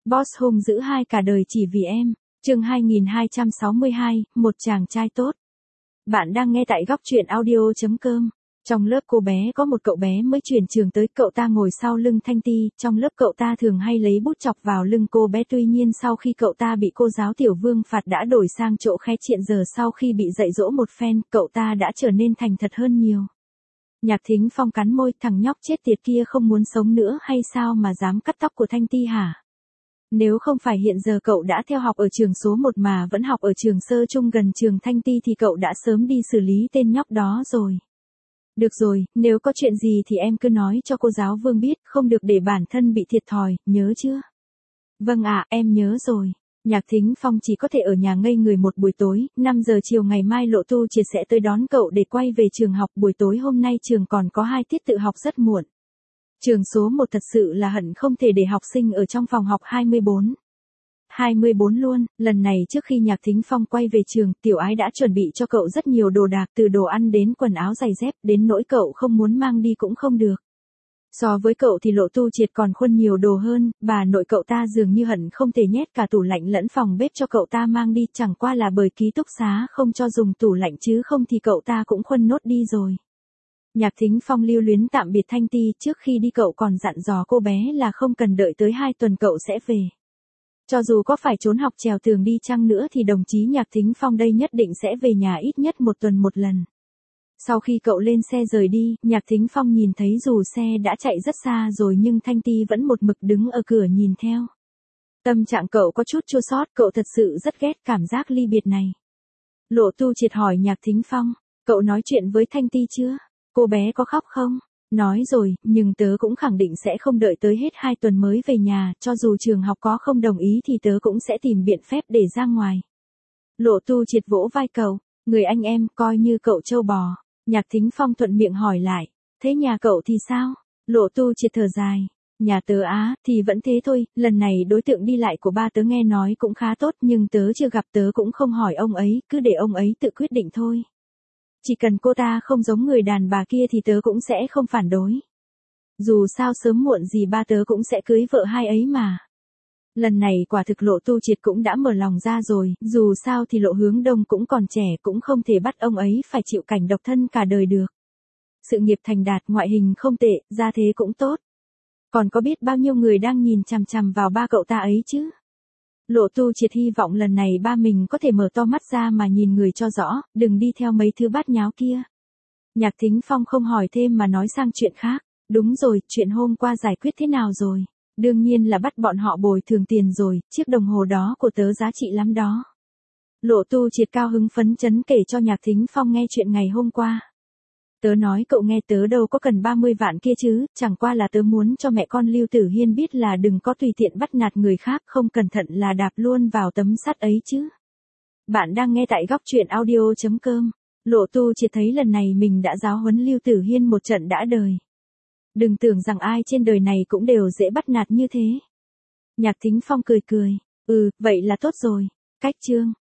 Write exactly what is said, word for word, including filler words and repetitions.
Boss hung dữ hai cả đời chỉ vì em. Chương hai nghìn hai trăm sáu mươi hai, một chàng trai tốt. Bạn đang nghe tại góc truyện audio chấm com. Trong lớp cô bé có một cậu bé mới chuyển trường tới, cậu ta ngồi sau lưng Thanh Ti, trong lớp cậu ta thường hay lấy bút chọc vào lưng cô bé, tuy nhiên sau khi cậu ta bị cô giáo Tiểu Vương phạt đã đổi sang chỗ khe chuyện, giờ sau khi bị dạy dỗ một phen, cậu ta đã trở nên thành thật hơn nhiều. Nhạc Thính Phong cắn môi, thằng nhóc chết tiệt kia không muốn sống nữa hay sao mà dám cắt tóc của Thanh Ti hả? Nếu không phải hiện giờ cậu đã theo học ở trường số một mà vẫn học ở trường sơ trung gần trường Thanh Ti thì cậu đã sớm đi xử lý tên nhóc đó rồi. Được rồi, nếu có chuyện gì thì em cứ nói cho cô giáo Vương biết, không được để bản thân bị thiệt thòi, nhớ chưa? Vâng ạ, em nhớ rồi. Nhạc Thính Phong chỉ có thể ở nhà ngây người một buổi tối, năm giờ chiều ngày mai Lộ Tu Triệt sẽ tới đón cậu để quay về trường học. Buổi tối hôm nay trường còn có hai tiết tự học rất muộn. Trường số một thật sự là hận không thể để học sinh ở trong phòng học hai mươi bốn. hai mươi bốn luôn, lần này trước khi Nhạc Thính Phong quay về trường, Tiểu Ái đã chuẩn bị cho cậu rất nhiều đồ đạc, từ đồ ăn đến quần áo giày dép, đến nỗi cậu không muốn mang đi cũng không được. So với cậu thì Lộ Tu Triệt còn khuân nhiều đồ hơn, bà nội cậu ta dường như hận không thể nhét cả tủ lạnh lẫn phòng bếp cho cậu ta mang đi, chẳng qua là bởi ký túc xá không cho dùng tủ lạnh, chứ không thì cậu ta cũng khuân nốt đi rồi. Nhạc Thính Phong lưu luyến tạm biệt Thanh Ti, trước khi đi cậu còn dặn dò cô bé là không cần đợi tới hai tuần cậu sẽ về. Cho dù có phải trốn học trèo tường đi chăng nữa thì đồng chí Nhạc Thính Phong đây nhất định sẽ về nhà ít nhất một tuần một lần. Sau khi cậu lên xe rời đi, Nhạc Thính Phong nhìn thấy dù xe đã chạy rất xa rồi nhưng Thanh Ti vẫn một mực đứng ở cửa nhìn theo. Tâm trạng cậu có chút chua xót, cậu thật sự rất ghét cảm giác ly biệt này. Lộ Tu Triệt hỏi Nhạc Thính Phong, cậu nói chuyện với Thanh Ti chưa? Cô bé có khóc không? Nói rồi, nhưng tớ cũng khẳng định sẽ không đợi tới hết hai tuần mới về nhà, cho dù trường học có không đồng ý thì tớ cũng sẽ tìm biện phép để ra ngoài. Lộ Tu Triệt vỗ vai cậu, người anh em, coi như cậu trâu bò. Nhạc Thính Phong thuận miệng hỏi lại, thế nhà cậu thì sao? Lộ Tu Triệt thở dài, nhà tớ á, thì vẫn thế thôi, lần này đối tượng đi lại của ba tớ nghe nói cũng khá tốt nhưng tớ chưa gặp, tớ cũng không hỏi ông ấy, cứ để ông ấy tự quyết định thôi. Chỉ cần cô ta không giống người đàn bà kia thì tớ cũng sẽ không phản đối. Dù sao sớm muộn gì ba tớ cũng sẽ cưới vợ hai ấy mà. Lần này quả thực Lộ Tu Triệt cũng đã mở lòng ra rồi, dù sao thì Lộ Hướng Đông cũng còn trẻ, cũng không thể bắt ông ấy phải chịu cảnh độc thân cả đời được. Sự nghiệp thành đạt, ngoại hình không tệ, gia thế cũng tốt. Còn có biết bao nhiêu người đang nhìn chằm chằm vào ba cậu ta ấy chứ? Lộ Tu Triệt hy vọng lần này ba mình có thể mở to mắt ra mà nhìn người cho rõ, đừng đi theo mấy thứ bát nháo kia. Nhạc Thính Phong không hỏi thêm mà nói sang chuyện khác. Đúng rồi, chuyện hôm qua giải quyết thế nào rồi? Đương nhiên là bắt bọn họ bồi thường tiền rồi, chiếc đồng hồ đó của tớ giá trị lắm đó. Lộ Tu Triệt cao hứng phấn chấn kể cho Nhạc Thính Phong nghe chuyện ngày hôm qua. Tớ nói cậu nghe, tớ đâu có cần ba mươi vạn kia chứ, chẳng qua là tớ muốn cho mẹ con Lưu Tử Hiên biết là đừng có tùy tiện bắt nạt người khác, không cẩn thận là đạp luôn vào tấm sắt ấy chứ. Bạn đang nghe tại góc truyện audio chấm com. Lộ Tu Triệt thấy lần này mình đã giáo huấn Lưu Tử Hiên một trận đã đời. Đừng tưởng rằng ai trên đời này cũng đều dễ bắt nạt như thế. Nhạc Thính Phong cười cười, ừ, vậy là tốt rồi. Cách chương.